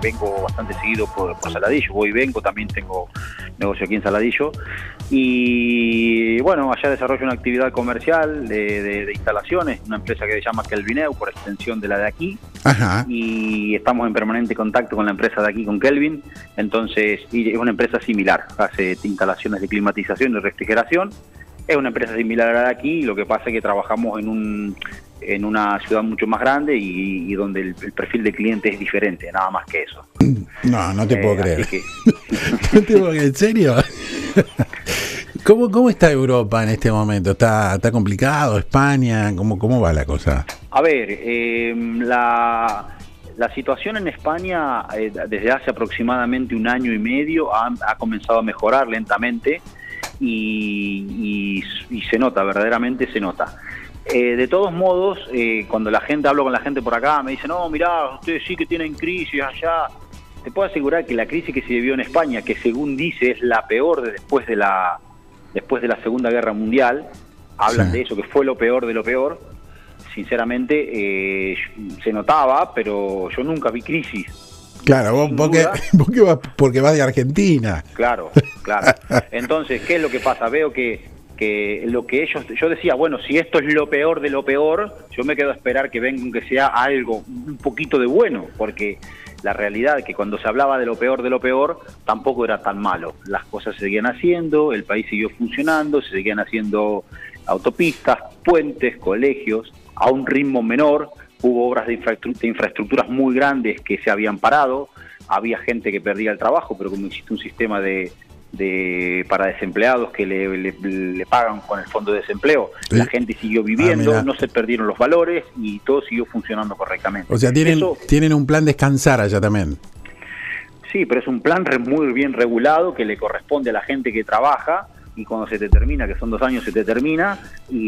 vengo bastante seguido por Saladillo, voy y vengo, también tengo negocio aquí en Saladillo, y bueno, allá desarrollo una actividad comercial de instalaciones, una empresa que se llama Kelvineu, por extensión de la de aquí. Ajá. Y estamos en permanente contacto con la empresa de aquí, con Kelvin. Entonces, y es una empresa similar, hace instalaciones de climatización y refrigeración. Es una empresa similar a la de aquí, lo que pasa es que trabajamos en una ciudad mucho más grande y donde el perfil de cliente es diferente, nada más que eso. No te puedo creer. Que... ¿No te puedo creer? ¿En serio? ¿Cómo está Europa en este momento? ¿Está complicado? ¿España? ¿Cómo va la cosa? A ver, la situación en España desde hace aproximadamente 1 año y medio ha comenzado a mejorar lentamente y se nota, verdaderamente se nota. De todos modos, cuando hablo con la gente por acá, me dicen, no, mirá, ustedes sí que tienen crisis allá. Te puedo asegurar que la crisis que se vivió en España, que según dice es la peor después de la Segunda Guerra Mundial, hablan de eso, que fue lo peor de lo peor. Sinceramente, se notaba, pero yo nunca vi crisis. Claro, porque vas de Argentina. Claro. Entonces, ¿qué es lo que pasa? Veo que lo que yo decía, bueno, si esto es lo peor de lo peor, yo me quedo a esperar que venga, aunque sea algo, un poquito de bueno, porque la realidad es que cuando se hablaba de lo peor, tampoco era tan malo. Las cosas se seguían haciendo, el país siguió funcionando, se seguían haciendo autopistas, puentes, colegios, a un ritmo menor. Hubo obras de infraestructuras muy grandes que se habían parado, había gente que perdía el trabajo, pero como existe un sistema para desempleados que le pagan con el fondo de desempleo, la gente siguió viviendo, no se perdieron los valores y todo siguió funcionando correctamente. O sea, tienen un plan descansar allá también. Sí, pero es un plan muy bien regulado que le corresponde a la gente que trabaja, y cuando se te termina, que son 2 años, se te termina,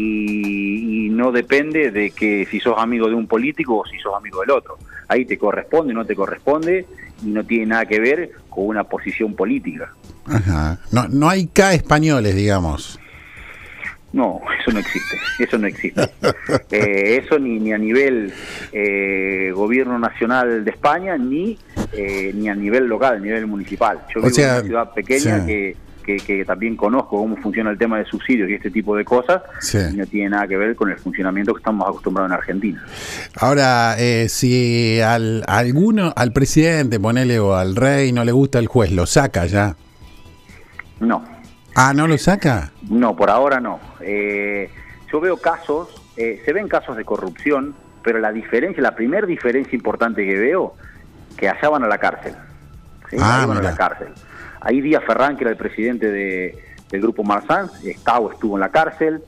y no depende de que si sos amigo de un político o si sos amigo del otro. Ahí te corresponde, no te corresponde, y no tiene nada que ver con una posición política. Ajá. No hay K españoles, digamos. No, eso no existe. Eso ni a nivel gobierno nacional de España, ni a nivel local, a nivel municipal. Yo vivo en una ciudad pequeña, sí, que también conozco cómo funciona el tema de subsidios y este tipo de cosas, sí, y no tiene nada que ver con el funcionamiento que estamos acostumbrados en Argentina. Ahora, si al presidente, ponele, o al rey no le gusta el juez, ¿lo saca ya? No. Ah, ¿no lo saca? No, por ahora no. Yo veo casos, se ven casos de corrupción, pero la primera diferencia importante que veo, que allá van a la cárcel. ¿Sí? Ahí van a la cárcel. Ahí Díaz Ferrán, que era el presidente del grupo Marzán, estuvo en la cárcel.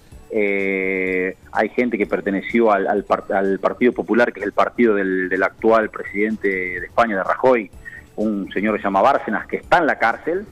Hay gente que perteneció al Partido Popular, que es el partido del actual presidente de España, de Rajoy, un señor que se llama Bárcenas, que está en la cárcel.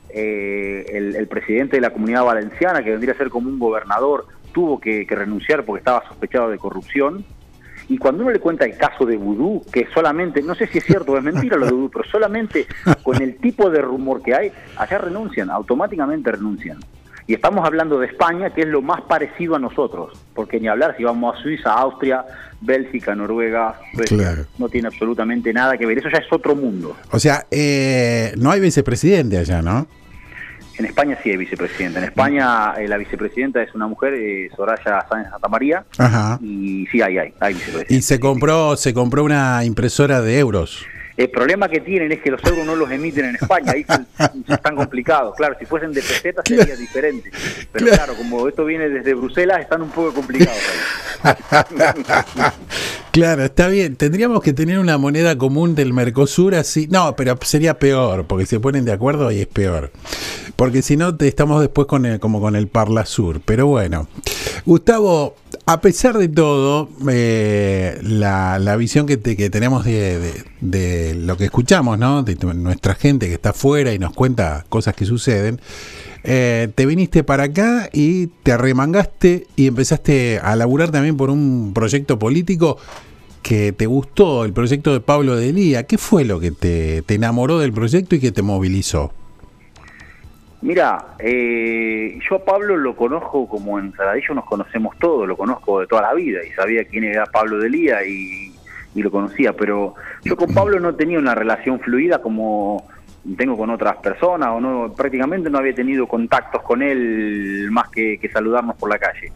El presidente de la Comunidad Valenciana, que vendría a ser como un gobernador, tuvo que renunciar porque estaba sospechado de corrupción. Y cuando uno le cuenta el caso de Vudú, que solamente, no sé si es cierto o es mentira lo de Vudú, pero solamente con el tipo de rumor que hay, allá renuncian, automáticamente renuncian. Y estamos hablando de España, que es lo más parecido a nosotros, porque ni hablar si vamos a Suiza, Austria, Bélgica, Noruega, Suecia, claro, no tiene absolutamente nada que ver, eso ya es otro mundo. O sea, no hay vicepresidente allá, ¿no? En España sí hay vicepresidenta. En España la vicepresidenta es una mujer, Soraya Sáenz de Santamaría. Ajá. Y sí hay vicepresidenta. Y se compró una impresora de euros. El problema que tienen es que los euros no los emiten en España, ahí están complicados. Claro, si fuesen de pesetas sería diferente. Pero claro, como esto viene desde Bruselas, están un poco complicados ahí. Claro, está bien. Tendríamos que tener una moneda común del Mercosur así. No, pero sería peor, porque se ponen de acuerdo y es peor. Porque si no, estamos después como con el Parlasur. Pero bueno, Gustavo, a pesar de todo, la visión que tenemos de lo que escuchamos, ¿no? De nuestra gente que está afuera y nos cuenta cosas que suceden, te viniste para acá y te arremangaste y empezaste a laburar también por un proyecto político que te gustó, el proyecto de Pablo Delía. ¿Qué fue lo que te enamoró del proyecto y que te movilizó? Mira, yo a Pablo lo conozco, como en Saladillo nos conocemos todos, lo conozco de toda la vida y sabía quién era Pablo Delía y y lo conocía, pero yo con Pablo no tenía una relación fluida como tengo con otras personas, o no, prácticamente no había tenido contactos con él más que saludarnos por la calle.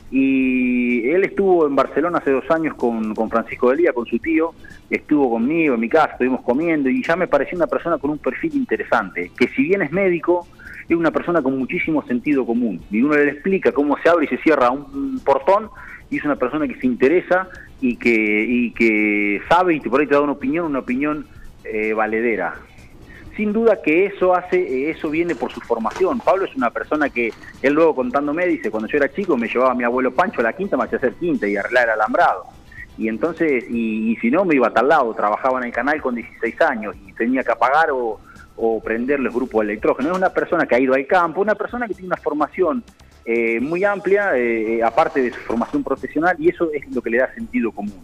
Y él estuvo en Barcelona hace 2 años con Francisco Delía, con su tío, estuvo conmigo en mi casa, estuvimos comiendo, y ya me pareció una persona con un perfil interesante, que si bien es médico, es una persona con muchísimo sentido común, y uno le explica cómo se abre y se cierra un portón, y es una persona que se interesa y que sabe, y por ahí te da una opinión valedera. Sin duda que eso viene por su formación. Pablo es una persona que, él luego contándome, dice, cuando yo era chico me llevaba a mi abuelo Pancho a la quinta, me hacía hacer quinta y arreglar el alambrado. Y entonces, y si no, me iba a tal lado, trabajaba en el canal con 16 años y tenía que apagar o prender los grupos de electrógeno. Es una persona que ha ido al campo, una persona que tiene una formación muy amplia, aparte de su formación profesional, y eso es lo que le da sentido común.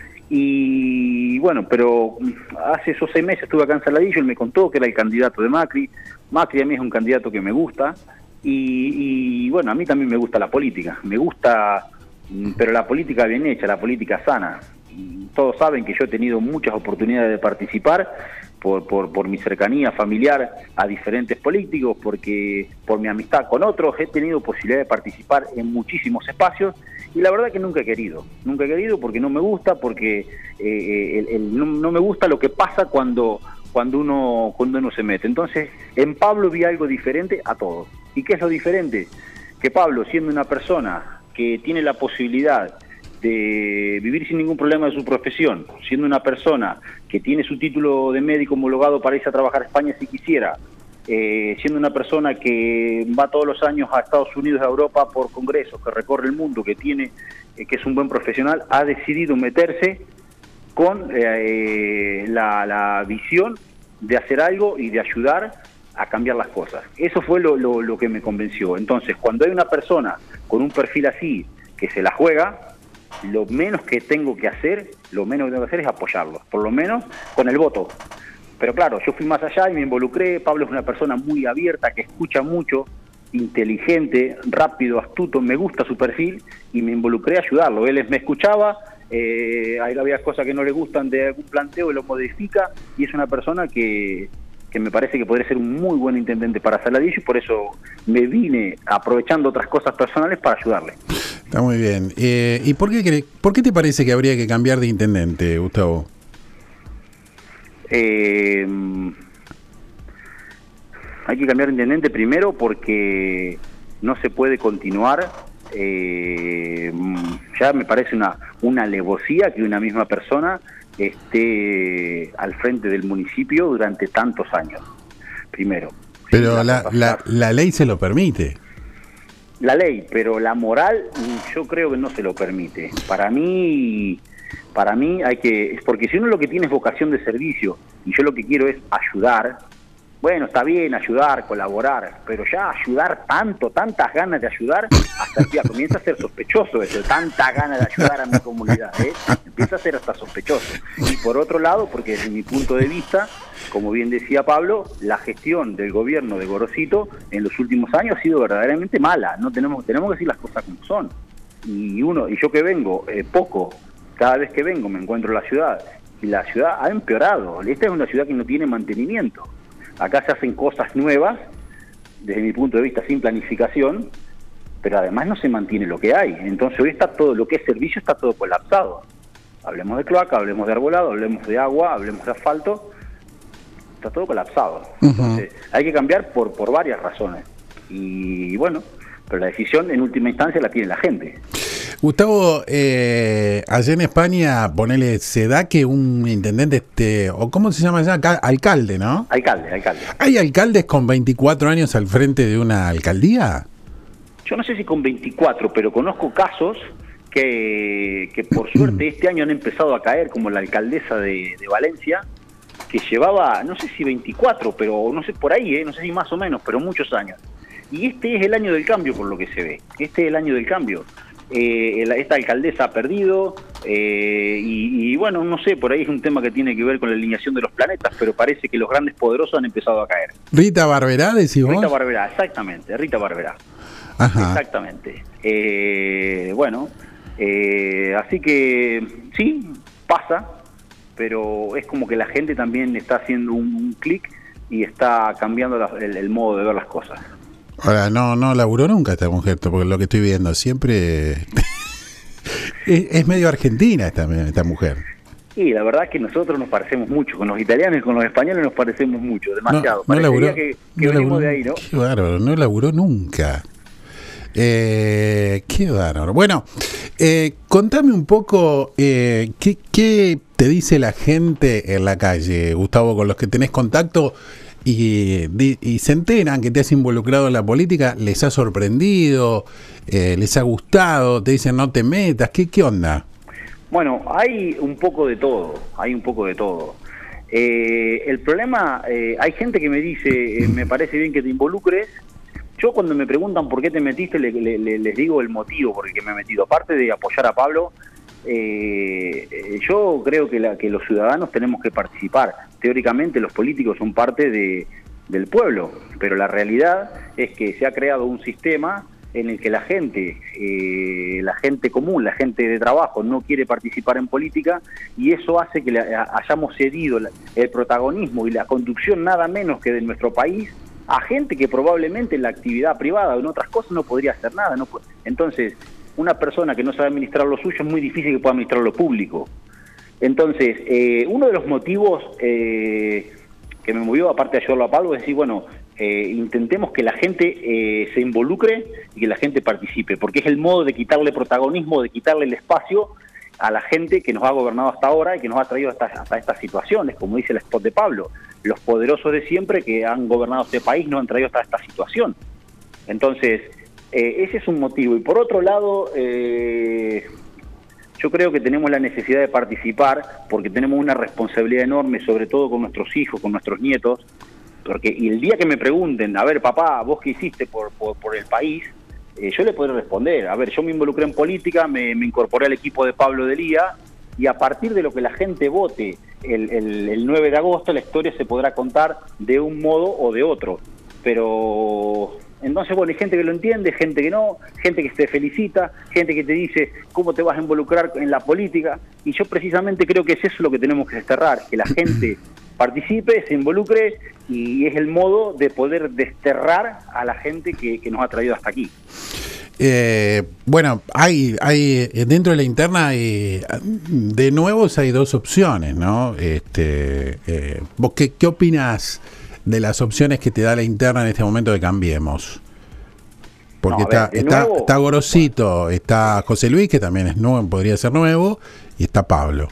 Y bueno, pero hace esos 6 meses estuve acá en Saladillo, él me contó que era el candidato de Macri. Macri a mí es un candidato que me gusta, y bueno, a mí también me gusta la política, me gusta, pero la política bien hecha, la política sana. Todos saben que yo he tenido muchas oportunidades de participar por mi cercanía familiar a diferentes políticos, porque por mi amistad con otros he tenido posibilidad de participar en muchísimos espacios, y la verdad que nunca he querido porque no me gusta, porque no me gusta lo que pasa cuando uno se mete. Entonces, en Pablo vi algo diferente a todos. ¿Y qué es lo diferente? Que Pablo, siendo una persona que tiene la posibilidad de vivir sin ningún problema de su profesión, siendo una persona que tiene su título de médico homologado para irse a trabajar a España si quisiera, siendo una persona que va todos los años a Estados Unidos, a Europa por congresos, que recorre el mundo, que es un buen profesional, ha decidido meterse con la visión de hacer algo y de ayudar a cambiar las cosas. Eso fue lo que me convenció. Entonces, cuando hay una persona con un perfil así, que se la juega, lo menos que tengo que hacer es apoyarlo, por lo menos con el voto. Pero claro, yo fui más allá y me involucré. Pablo es una persona muy abierta, que escucha mucho, inteligente, rápido, astuto, me gusta su perfil, y me involucré a ayudarlo. Él me escuchaba, ahí había cosas que no le gustan de algún planteo y lo modifica, y es una persona que me parece que podría ser un muy buen intendente para Saladillo, y por eso me vine aprovechando otras cosas personales para ayudarle. Está muy bien. ¿Y por qué te parece que habría que cambiar de intendente, Gustavo? Hay que cambiar de intendente primero porque no se puede continuar. Ya me parece una alevosía que una misma persona esté al frente del municipio durante tantos años, primero. Pero la ley se lo permite. La ley, pero la moral yo creo que no se lo permite. Para mí hay que, porque si uno lo que tiene es vocación de servicio y yo lo que quiero es ayudar, bueno, está bien ayudar, colaborar, pero ya ayudar tantas ganas de ayudar, hasta ya comienza a ser sospechoso eso, tantas ganas de ayudar a mi comunidad, empieza a ser hasta sospechoso. Y por otro lado, porque desde mi punto de vista, como bien decía Pablo, la gestión del gobierno de Gorosito en los últimos años ha sido verdaderamente mala. No tenemos que decir las cosas como son. Y yo que vengo poco, cada vez que vengo me encuentro en la ciudad, y la ciudad ha empeorado. Esta es una ciudad que no tiene mantenimiento. Acá se hacen cosas nuevas, desde mi punto de vista sin planificación, pero además no se mantiene lo que hay. Entonces hoy está todo, lo que es servicio está todo colapsado. Hablemos de cloaca, hablemos de arbolado, hablemos de agua, hablemos de asfalto, está todo colapsado. Entonces hay que cambiar por varias razones. Y bueno, pero la decisión en última instancia la tiene la gente. Gustavo, allá en España, se da que un intendente, o ¿cómo se llama allá? Alcalde, ¿no? Alcalde. ¿Hay alcaldes con 24 años al frente de una alcaldía? Yo no sé si con 24, pero conozco casos que por suerte este año han empezado a caer, como la alcaldesa de Valencia, que llevaba, no sé si 24, pero no sé por ahí, no sé si más o menos, pero muchos años. Y este es el año del cambio, por lo que se ve. Este es el año del cambio. Esta alcaldesa ha perdido, y bueno, no sé, por ahí es un tema que tiene que ver con la alineación de los planetas, pero parece que los grandes poderosos han empezado a caer. ¿Rita Barberá, decís vos? Rita Barberá, exactamente, Rita Barberá. Ajá. Exactamente. Bueno, así que sí, pasa, pero es como que la gente también está haciendo un clic y está cambiando el modo de ver las cosas. Ahora, no laburó nunca esta mujer, porque lo que estoy viendo siempre es medio argentina esta mujer. Y la verdad es que nosotros nos parecemos mucho, con los italianos y con los españoles nos parecemos mucho, demasiado. No laburó, que venimos laburó, de ahí, ¿no? Qué bárbaro, no laburó nunca. Qué bárbaro. Bueno, contame un poco qué te dice la gente en la calle, Gustavo, con los que tenés contacto y se enteran que te has involucrado en la política. ¿Les ha sorprendido? ¿Les ha gustado? ¿Te dicen no te metas? ¿Qué onda? Bueno, hay un poco de todo, el problema, hay gente que me dice, me parece bien que te involucres. Yo cuando me preguntan por qué te metiste, les digo el motivo por el que me he metido. Aparte de apoyar a Pablo, yo creo que los ciudadanos tenemos que participar. Teóricamente los políticos son parte del pueblo, pero la realidad es que se ha creado un sistema en el que la gente común, la gente de trabajo no quiere participar en política, y eso hace que hayamos cedido el protagonismo y la conducción nada menos que de nuestro país a gente que probablemente en la actividad privada o en otras cosas no podría hacer nada. Entonces, una persona que no sabe administrar lo suyo es muy difícil que pueda administrar lo público. Entonces, uno de los motivos que me movió, aparte de ayudarlo a Pablo, es decir, bueno, intentemos que la gente se involucre y que la gente participe, porque es el modo de quitarle protagonismo, de quitarle el espacio a la gente que nos ha gobernado hasta ahora y que nos ha traído hasta estas situaciones, como dice el spot de Pablo. Los poderosos de siempre que han gobernado este país nos han traído hasta esta situación. Entonces, ese es un motivo. Y por otro lado, yo creo que tenemos la necesidad de participar porque tenemos una responsabilidad enorme, sobre todo con nuestros hijos, con nuestros nietos, y el día que me pregunten, a ver, papá, ¿vos qué hiciste por el país? Yo le podré responder, a ver, yo me involucré en política, me incorporé al equipo de Pablo Delía, y a partir de lo que la gente vote el 9 de agosto, la historia se podrá contar de un modo o de otro. Pero entonces, bueno, hay gente que lo entiende, gente que no, gente que te felicita, gente que te dice cómo te vas a involucrar en la política, y yo precisamente creo que es eso lo que tenemos que desterrar, que la gente participe, se involucre, y es el modo de poder desterrar a la gente que nos ha traído hasta aquí. Bueno, hay dentro de la interna de nuevos hay dos opciones, ¿no? ¿Vos qué opinás de las opciones que te da la interna en este momento de Cambiemos? Porque no, está Gorosito, está José Luis, que también es nuevo, podría ser nuevo, y está Pablo.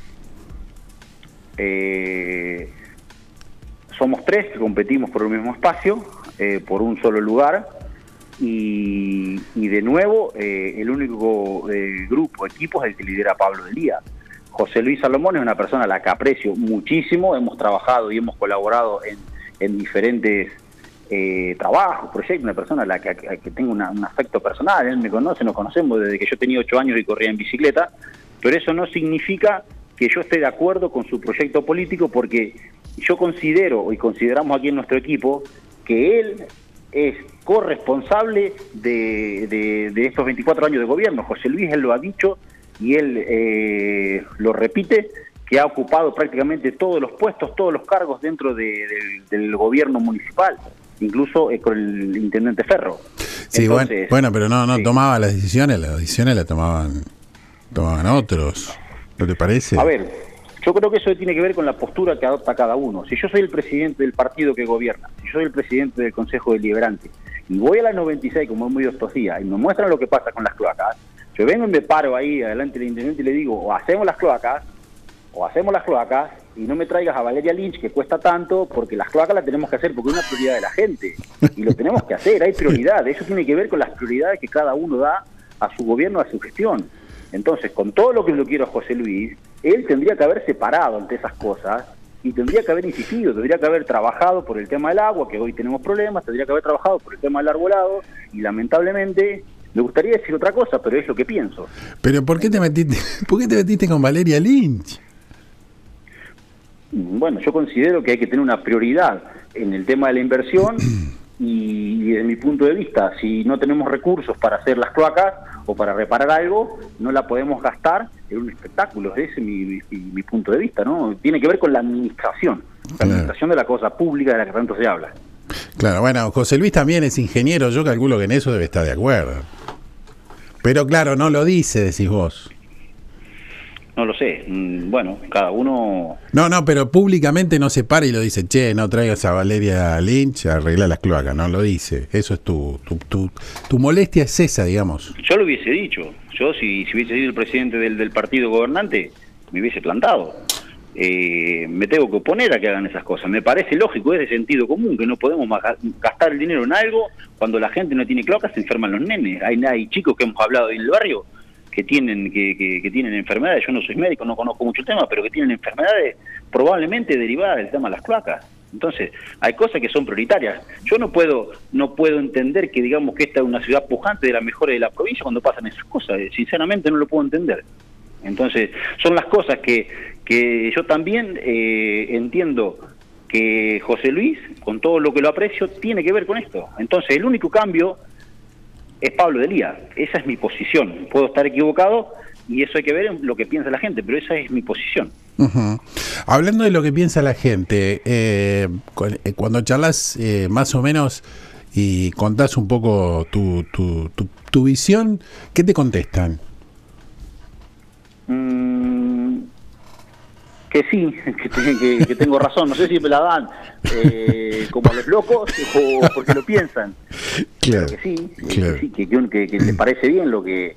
Somos tres que competimos por el mismo espacio, por un solo lugar, y de nuevo el único equipo es el que lidera Pablo Delía. José Luis Salomón es una persona a la que aprecio muchísimo, hemos trabajado y hemos colaborado en diferentes trabajos, proyectos, una persona a la que tengo un afecto personal. Él me conoce, nos conocemos desde que yo tenía 8 años y corría en bicicleta, pero eso no significa que yo esté de acuerdo con su proyecto político, porque yo considero, y consideramos aquí en nuestro equipo, que él es corresponsable de estos 24 años de gobierno. José Luis, él lo ha dicho y él lo repite, que ha ocupado prácticamente todos los puestos, todos los cargos dentro del gobierno municipal, incluso con el intendente Ferro. Sí, entonces, bueno, pero no sí, tomaba las decisiones las tomaban otros, ¿no te parece? A ver, yo creo que eso tiene que ver con la postura que adopta cada uno. Si yo soy el presidente del partido que gobierna, si yo soy el presidente del Consejo Deliberante, y voy a las 96, como hemos ido estos días, y me muestran lo que pasa con las cloacas, yo vengo y me paro ahí adelante del intendente y le digo, o hacemos las cloacas, y no me traigas a Valeria Lynch, que cuesta tanto, porque las cloacas las tenemos que hacer porque es una prioridad de la gente, y lo tenemos que hacer, hay prioridades. Eso tiene que ver con las prioridades que cada uno da a su gobierno, a su gestión. Entonces, con todo lo que lo quiero a José Luis, él tendría que haber separado ante esas cosas y tendría que haber insistido, tendría que haber trabajado por el tema del agua, que hoy tenemos problemas, tendría que haber trabajado por el tema del arbolado, y lamentablemente me gustaría decir otra cosa, pero es lo que pienso. Pero ¿por qué te metiste con Valeria Lynch? Bueno, yo considero que hay que tener una prioridad en el tema de la inversión y desde mi punto de vista, si no tenemos recursos para hacer las cloacas o para reparar algo, no la podemos gastar en un espectáculo. Ese es mi punto de vista, ¿no? Tiene que ver con la administración de la cosa pública de la que tanto se habla. Claro, bueno, José Luis también es ingeniero, yo calculo que en eso debe estar de acuerdo. Pero claro, no lo dice, decís vos. No lo sé, bueno, cada uno... No, pero públicamente no se para y lo dice, che, no traigas a Valeria Lynch a arreglar las cloacas, no lo dice. Eso es tu molestia es esa, digamos. Yo lo hubiese dicho, yo si hubiese sido el presidente del partido gobernante, me hubiese plantado. Me tengo que oponer a que hagan esas cosas. Me parece lógico, es de sentido común, que no podemos gastar el dinero en algo cuando la gente no tiene cloacas, se enferman los nenes. Hay chicos que hemos hablado en el barrio que tienen enfermedades. Yo no soy médico, no conozco mucho el tema, pero que tienen enfermedades probablemente derivadas del tema de las cloacas. Entonces, hay cosas que son prioritarias. Yo no puedo entender que digamos que esta es una ciudad pujante de las mejores de la provincia cuando pasan esas cosas. Sinceramente no lo puedo entender. Entonces, son las cosas que yo también entiendo que José Luis, con todo lo que lo aprecio, tiene que ver con esto. Entonces, el único cambio es Pablo Delía. Esa es mi posición. Puedo estar equivocado y eso hay que ver en lo que piensa la gente, pero esa es mi posición. Uh-huh. Hablando de lo que piensa la gente, cuando charlas más o menos y contás un poco tu visión, ¿qué te contestan? Que sí, que tengo razón. No sé si me la dan como a los locos o porque lo piensan. Claro, que sí, claro. Que le parece bien lo que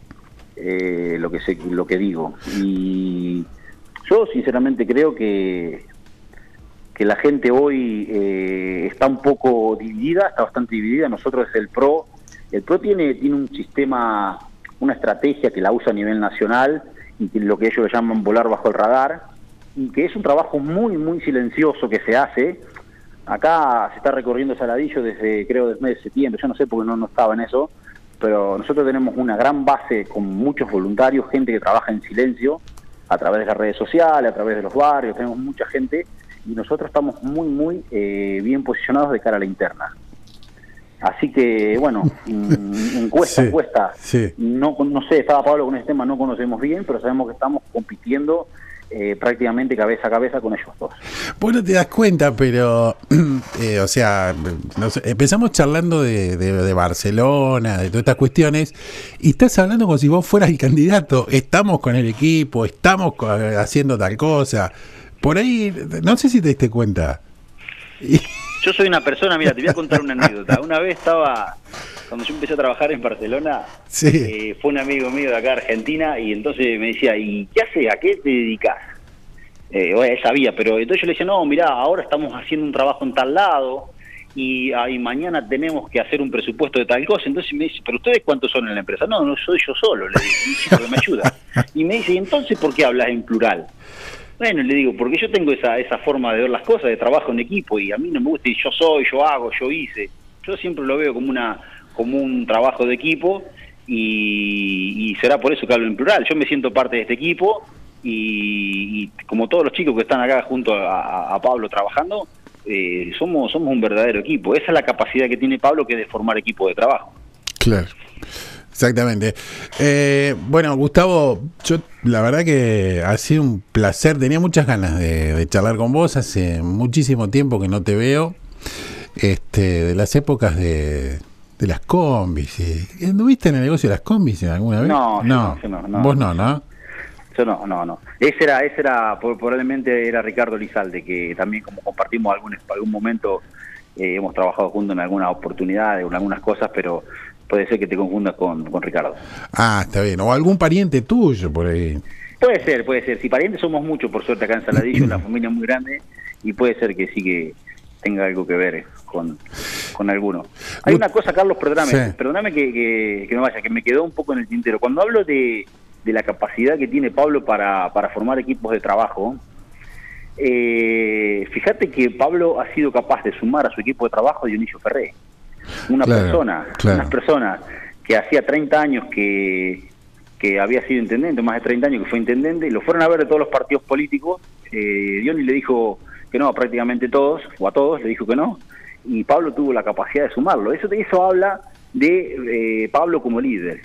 digo. Y yo sinceramente creo que la gente hoy está un poco dividida, está bastante dividida. Nosotros desde el PRO tiene un sistema, una estrategia que la usa a nivel nacional y que lo que ellos llaman volar bajo el radar, y que es un trabajo muy, muy silencioso que se hace. Acá se está recorriendo Saladillo desde el mes de septiembre, yo no sé porque no estaba en eso, pero nosotros tenemos una gran base con muchos voluntarios, gente que trabaja en silencio, a través de las redes sociales, a través de los barrios, tenemos mucha gente, y nosotros estamos muy, muy bien posicionados de cara a la interna. Así que, bueno, encuesta, sí. No sé, estaba Pablo con ese tema, no conocemos bien, pero sabemos que estamos compitiendo prácticamente cabeza a cabeza con ellos dos. Vos no te das cuenta, pero, o sea, no sé, empezamos charlando de Barcelona, de todas estas cuestiones, y estás hablando como si vos fueras el candidato. Estamos con el equipo, estamos haciendo tal cosa. Por ahí, no sé si te diste cuenta. Yo soy una persona, mira, te voy a contar una anécdota. Una vez cuando yo empecé a trabajar en Barcelona, sí. Fue un amigo mío de acá, Argentina, y entonces me decía, ¿y qué haces? ¿A qué te dedicas? Bueno, él sabía, pero entonces yo le decía, no, mirá, ahora estamos haciendo un trabajo en tal lado, y mañana tenemos que hacer un presupuesto de tal cosa. Entonces me dice, ¿pero ustedes cuántos son en la empresa? No soy yo solo, le digo, porque me ayuda. Y me dice, ¿y entonces por qué hablas en plural? Bueno, le digo, porque yo tengo esa forma de ver las cosas, de trabajo en equipo, y a mí no me gusta, y yo soy, yo hago, yo hice. Yo siempre lo veo como un trabajo de equipo, y será por eso que hablo en plural. Yo me siento parte de este equipo, y como todos los chicos que están acá junto a Pablo trabajando, somos un verdadero equipo. Esa es la capacidad que tiene Pablo, que es de formar equipo de trabajo. Claro. Exactamente. Bueno, Gustavo, yo la verdad que ha sido un placer. Tenía muchas ganas de charlar con vos. Hace muchísimo tiempo que no te veo. De las épocas de las combis. ¿Anduviste en el negocio de las combis alguna vez? No. Vos no. Yo no. Ese era probablemente era Ricardo Lizalde, que también como compartimos algún momento, hemos trabajado juntos en algunas oportunidades, en algunas cosas, pero puede ser que te confundas con Ricardo. Ah, está bien. O algún pariente tuyo por ahí. Puede ser. Si parientes somos muchos, por suerte, acá en Saladillo, una familia muy grande, y puede ser que sí que tenga algo que ver con alguno. Hay una cosa, Carlos, perdóname que me vaya, que me quedó un poco en el tintero. Cuando hablo de la capacidad que tiene Pablo para formar equipos de trabajo, fíjate que Pablo ha sido capaz de sumar a su equipo de trabajo a Dionisio Ferré. Una persona que hacía 30 años que había sido intendente, más de 30 años que fue intendente, y lo fueron a ver de todos los partidos políticos. Dionis le dijo que no a prácticamente todos, o a todos le dijo que no, y Pablo tuvo la capacidad de sumarlo. Eso habla de Pablo como líder.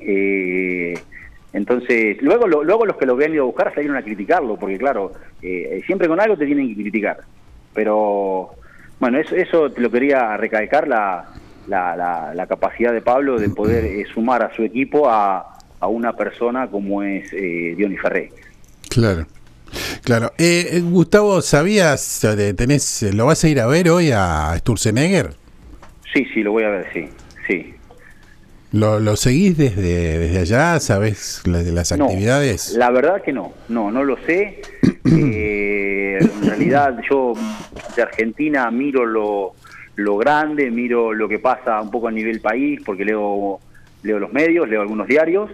Entonces, luego los que lo habían ido a buscar salieron a criticarlo, porque claro, siempre con algo te tienen que criticar. Pero, bueno, eso te lo quería recalcar, la capacidad de Pablo de poder sumar a su equipo a una persona como es Diony Ferré. Claro. Claro. Gustavo, ¿sabías, lo vas a ir a ver hoy a Sturzenegger? Sí, lo voy a ver, sí. ¿Lo seguís desde allá? ¿Sabés de las actividades? La verdad que no lo sé. En realidad yo de Argentina miro lo grande, miro lo que pasa un poco a nivel país, porque leo los medios, leo algunos diarios,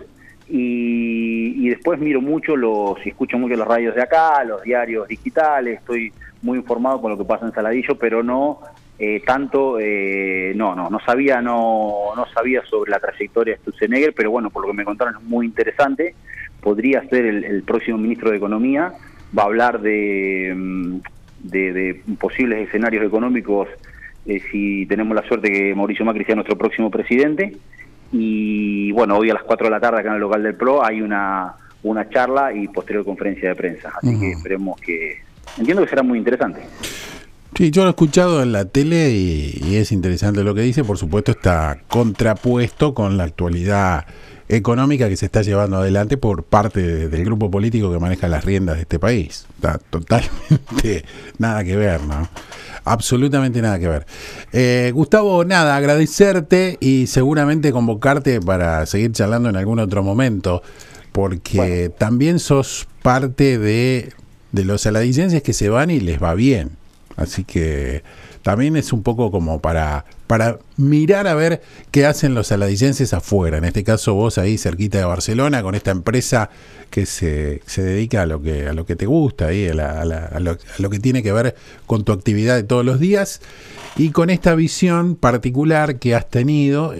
y después miro mucho escucho mucho las radios de acá, los diarios digitales, estoy muy informado con lo que pasa en Saladillo, pero no tanto, no sabía sobre la trayectoria de Sturzenegger, pero bueno, por lo que me contaron es muy interesante. Podría ser el próximo ministro de Economía, va a hablar de posibles escenarios económicos si tenemos la suerte que Mauricio Macri sea nuestro próximo presidente. Y bueno, hoy a las 4 de la tarde acá en el local del PRO hay una charla y posterior conferencia de prensa, así que esperemos entiendo que será muy interesante. Sí, yo lo he escuchado en la tele y es interesante lo que dice. Por supuesto está contrapuesto con la actualidad económica que se está llevando adelante por parte del grupo político que maneja las riendas de este país. Está totalmente nada que ver, ¿no? Absolutamente nada que ver. Gustavo, nada, agradecerte y seguramente convocarte para seguir charlando en algún otro momento, porque también sos parte de los saladillenses que se van y les va bien. Así que también es un poco como para mirar a ver qué hacen los saladillenses afuera. En este caso vos ahí cerquita de Barcelona con esta empresa que se dedica a lo que te gusta, ahí, a lo que tiene que ver con tu actividad de todos los días y con esta visión particular que has tenido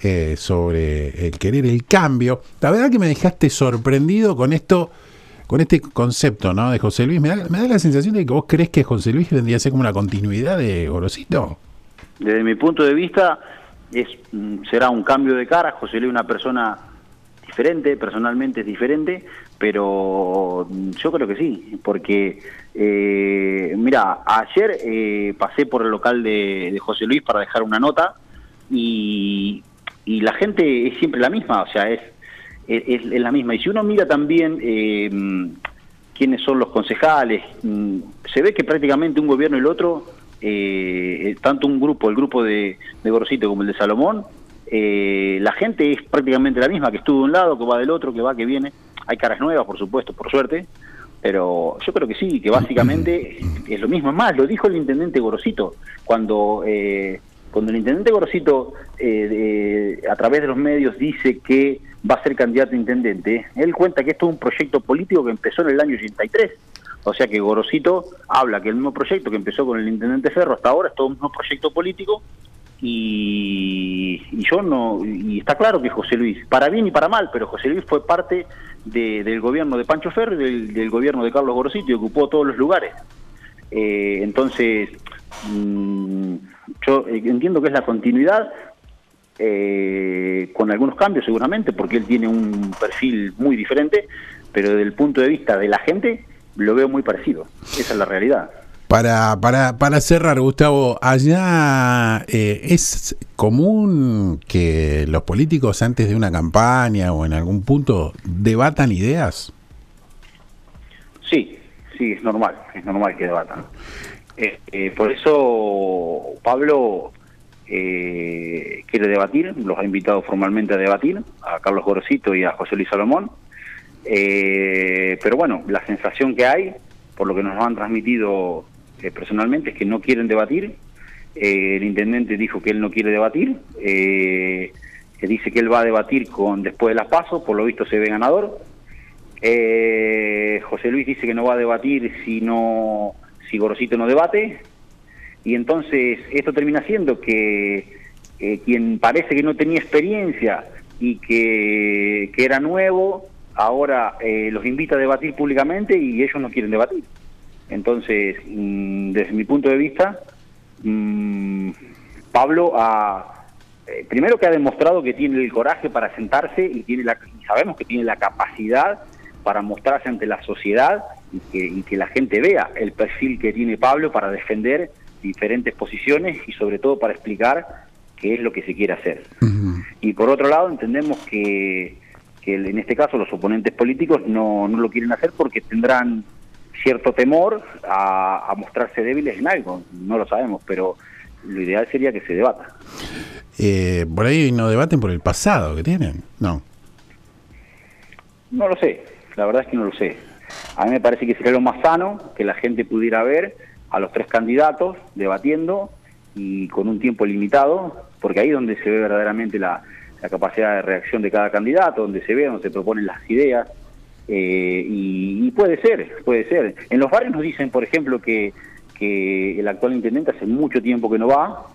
sobre el querer el cambio. La verdad que me dejaste sorprendido con esto, con este concepto, ¿no? De José Luis. Me da la sensación de que vos creés que José Luis vendría a ser como una continuidad de Gorosito. Desde mi punto de vista será un cambio de cara. José Luis es una persona diferente, personalmente es diferente, pero yo creo que sí, porque mira, ayer pasé por el local de José Luis para dejar una nota y la gente es siempre la misma, o sea, es la misma. Y si uno mira también quiénes son los concejales, se ve que prácticamente un gobierno y el otro, tanto el grupo de Gorosito como el de Salomón, la gente es prácticamente la misma, que estuvo de un lado, que va del otro, que va, que viene. Hay caras nuevas, por supuesto, por suerte, pero yo creo que sí, que básicamente es lo mismo. Más, lo dijo el intendente Gorosito, cuando el intendente Gorosito a través de los medios dice que va a ser candidato a intendente, él cuenta que esto es un proyecto político que empezó en el año 83, o sea que Gorosito habla que el mismo proyecto que empezó con el intendente Ferro hasta ahora es todo un mismo proyecto político. Y está claro que José Luis, para bien y para mal, pero José Luis fue parte del gobierno de Pancho Ferro y del gobierno de Carlos Gorosito y ocupó todos los lugares. Entonces, yo entiendo que es la continuidad, con algunos cambios seguramente, porque él tiene un perfil muy diferente, pero desde el punto de vista de la gente lo veo muy parecido. Esa es la realidad. Para cerrar, Gustavo, allá ¿es común que los políticos antes de una campaña o en algún punto debatan ideas? Sí, es normal que debatan. Por eso Pablo quiere debatir, los ha invitado formalmente a debatir, a Carlos Gorosito y a José Luis Salomón, pero bueno, la sensación que hay, por lo que nos han transmitido personalmente, es que no quieren debatir. El intendente dijo que él no quiere debatir, que dice que él va a debatir después de las PASO, por lo visto se ve ganador. José Luis dice que no va a debatir si Gorosito no debate, y entonces esto termina siendo que quien parece que no tenía experiencia y que era nuevo, ahora los invita a debatir públicamente y ellos no quieren debatir. Entonces, desde mi punto de vista, Pablo primero que ha demostrado que tiene el coraje para sentarse y sabemos que tiene la capacidad para mostrarse ante la sociedad y que la gente vea el perfil que tiene Pablo para defender diferentes posiciones y sobre todo para explicar qué es lo que se quiere hacer. Uh-huh. Y por otro lado entendemos que en este caso los oponentes políticos no lo quieren hacer porque tendrán cierto temor a mostrarse débiles en algo, no lo sabemos, pero lo ideal sería que se debata. Por ahí no debaten por el pasado que tienen, ¿no? No lo sé, la verdad es que no lo sé. A mí me parece que sería lo más sano que la gente pudiera ver a los 3 candidatos debatiendo y con un tiempo limitado, porque ahí es donde se ve verdaderamente la capacidad de reacción de cada candidato, donde se proponen las ideas, y puede ser. En los barrios nos dicen, por ejemplo, que el actual intendente hace mucho tiempo que no va,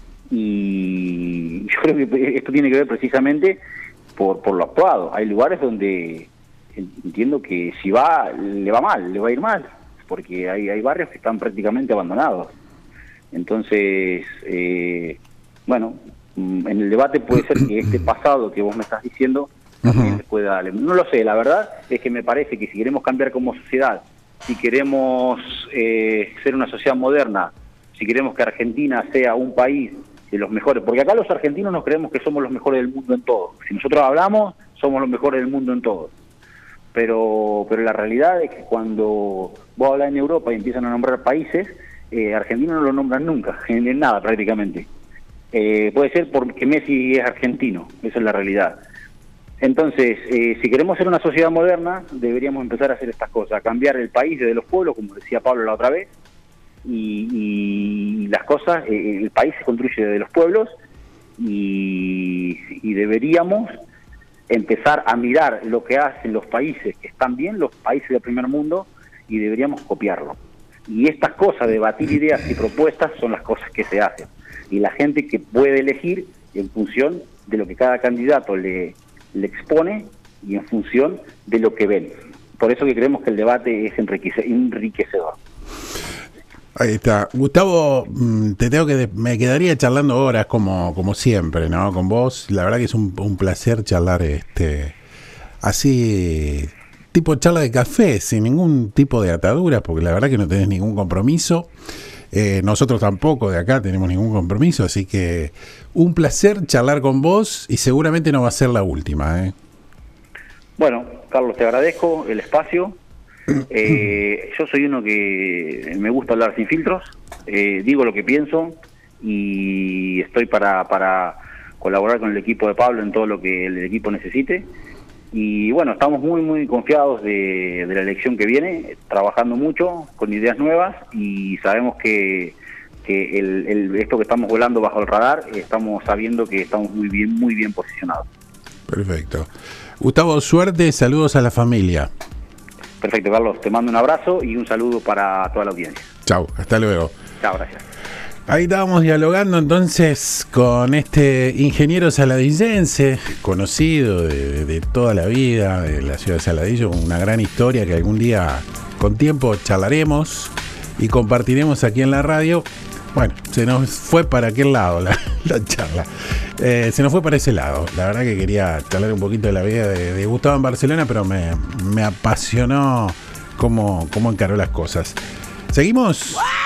y yo creo que esto tiene que ver precisamente por lo actuado. Hay lugares donde entiendo que si va, le va a ir mal, porque hay barrios que están prácticamente abandonados. Entonces, bueno, en el debate puede ser que este pasado que vos me estás diciendo también pueda darle. No lo sé, la verdad es que me parece que si queremos cambiar como sociedad, si queremos ser una sociedad moderna, si queremos que Argentina sea un país de los mejores, porque acá los argentinos nos creemos que somos los mejores del mundo en todo. Si nosotros hablamos, somos los mejores del mundo en todo. Pero la realidad es que cuando vos hablas en Europa y empiezan a nombrar países, Argentina no lo nombran nunca, en nada prácticamente. Puede ser porque Messi es argentino, esa es la realidad. Entonces, si queremos ser una sociedad moderna, deberíamos empezar a hacer estas cosas, cambiar el país desde los pueblos, como decía Pablo la otra vez, y las cosas, el país se construye desde los pueblos, y deberíamos empezar a mirar lo que hacen los países que están bien, los países del primer mundo, y deberíamos copiarlo. Y estas cosas, debatir ideas y propuestas, son las cosas que se hacen. Y la gente que puede elegir en función de lo que cada candidato le expone y en función de lo que ven. Por eso que creemos que el debate es enriquecedor. Ahí está. Gustavo, me quedaría charlando horas como siempre, ¿no? Con vos. La verdad que es un placer charlar así, tipo charla de café, sin ningún tipo de atadura, porque la verdad que no tenés ningún compromiso. Nosotros tampoco de acá tenemos ningún compromiso, así que un placer charlar con vos y seguramente no va a ser la última. Bueno, Carlos, te agradezco el espacio. Yo soy uno que me gusta hablar sin filtros, digo lo que pienso y estoy para colaborar con el equipo de Pablo en todo lo que el equipo necesite. Y bueno, estamos muy muy confiados de la elección que viene, trabajando mucho, con ideas nuevas, y sabemos que esto que estamos volando bajo el radar, estamos sabiendo que estamos muy bien posicionados. Perfecto. Gustavo, suerte, saludos a la familia. Perfecto, Carlos, te mando un abrazo y un saludo para toda la audiencia. Chau, hasta luego. Chao, gracias. Ahí estábamos dialogando entonces con este ingeniero saladillense, conocido de toda la vida, de la ciudad de Saladillo, con una gran historia que algún día con tiempo charlaremos y compartiremos aquí en la radio. Bueno, se nos fue para aquel lado la charla, se nos fue para ese lado. La verdad que quería charlar un poquito de la vida de Gustavo en Barcelona, pero me apasionó cómo encaró las cosas. ¿Seguimos?